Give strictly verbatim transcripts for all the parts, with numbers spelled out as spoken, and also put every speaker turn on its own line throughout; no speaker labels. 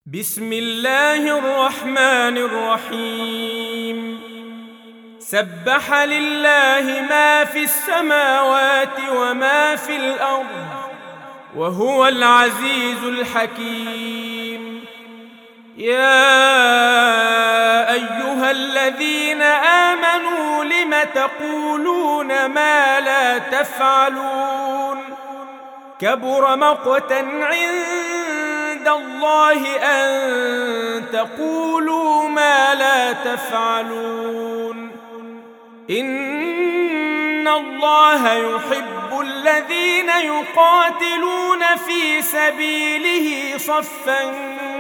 بسم الله الرحمن الرحيم. سبح لله ما في السماوات وما في الأرض وهو العزيز الحكيم. يا أيها الذين آمنوا لم تقولون ما لا تفعلون؟ كبر مقتا عند الله أن تقولوا ما لا تفعلون. إن الله يحب الذين يقاتلون في سبيله صفا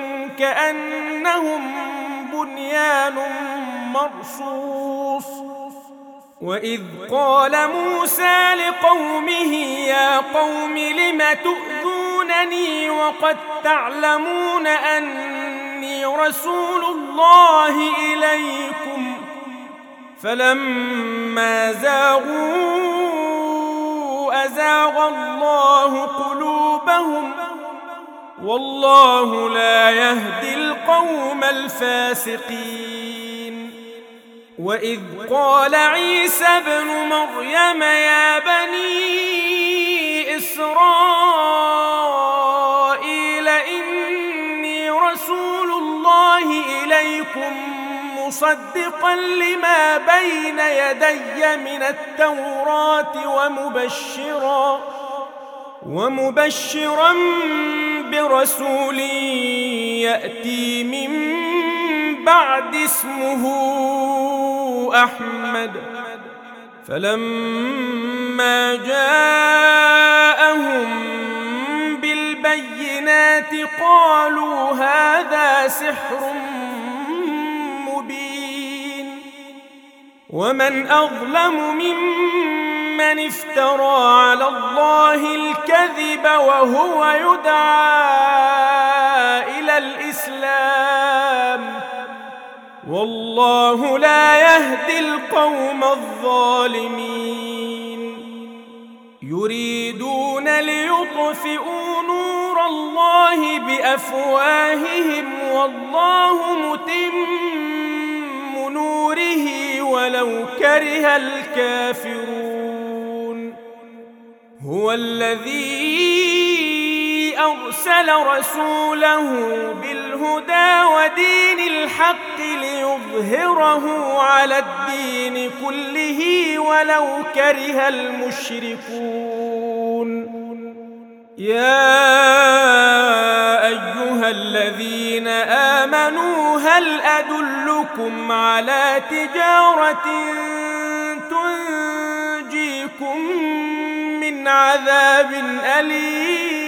كأنهم بنيان مرصوص. وإذ قال موسى لقومه يا قوم لم تؤذونني وقد تعلمون أني رسول الله إليكم؟ فلما زاغوا أزاغ الله قلوبهم والله لا يهدي القوم الفاسقين. وإذ قال عيسى ابن مريم يا بني إسرائيل إني رسول الله إليكم مصدقا لما بين يدي من التوراة ومبشرا ومبشرا برسول يأتي من بعد اسمه أحمد. فلما جاءهم بالبينات قالوا هذا سحر مبين. ومن أظلم ممن افترى على الله الكذب وهو يدعى إلى الإسلام والله لا يهدي القوم الظالمين. يريدون ليطفئوا نور الله بأفواههم والله متم نوره ولو كره الكافرون. هو الذي أرسل رسوله بالهدى ودين الحق ليظهره على الدين كله ولو كره المشركون. يا أيها الذين آمنوا هل أدلكم على تجارة تنجيكم من عذاب أليم؟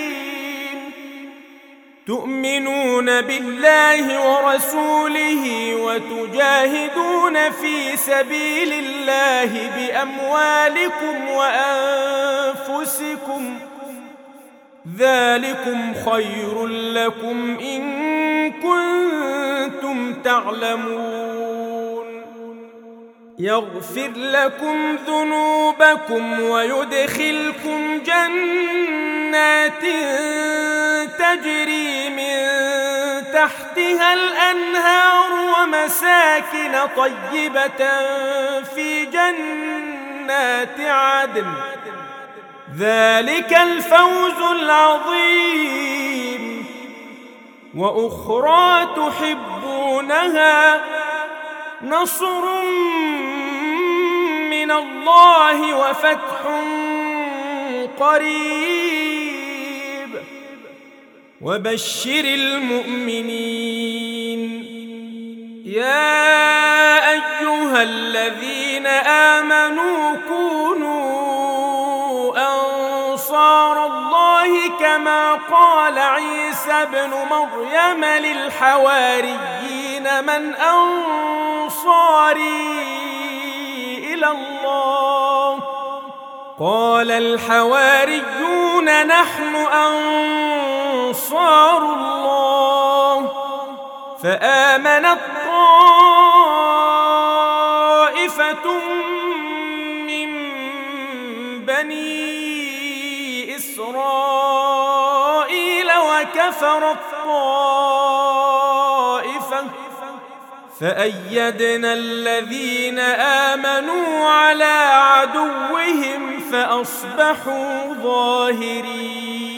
تؤمنون بالله ورسوله وتجاهدون في سبيل الله بأموالكم وأنفسكم ذلكم خير لكم إن كنتم تعلمون. يغفر لكم ذنوبكم ويدخلكم جنات تجري من تحتها الأنهار ومساكن طيبة في جنات عدن ذلك الفوز العظيم. وأخرى تحبونها نصر من الله وفتح قريب وبشر المؤمنين. يا أيها الذين آمنوا كونوا أنصار الله كما قال عيسى ابن مريم للحواريين من أنصاري إلى الله؟ قال الحواريون نحن أنصار الله. فآمنت طائفة من بني إسرائيل وكفر الطائفة فأيدنا الذين آمنوا على عدوهم فأصبحوا ظاهرين.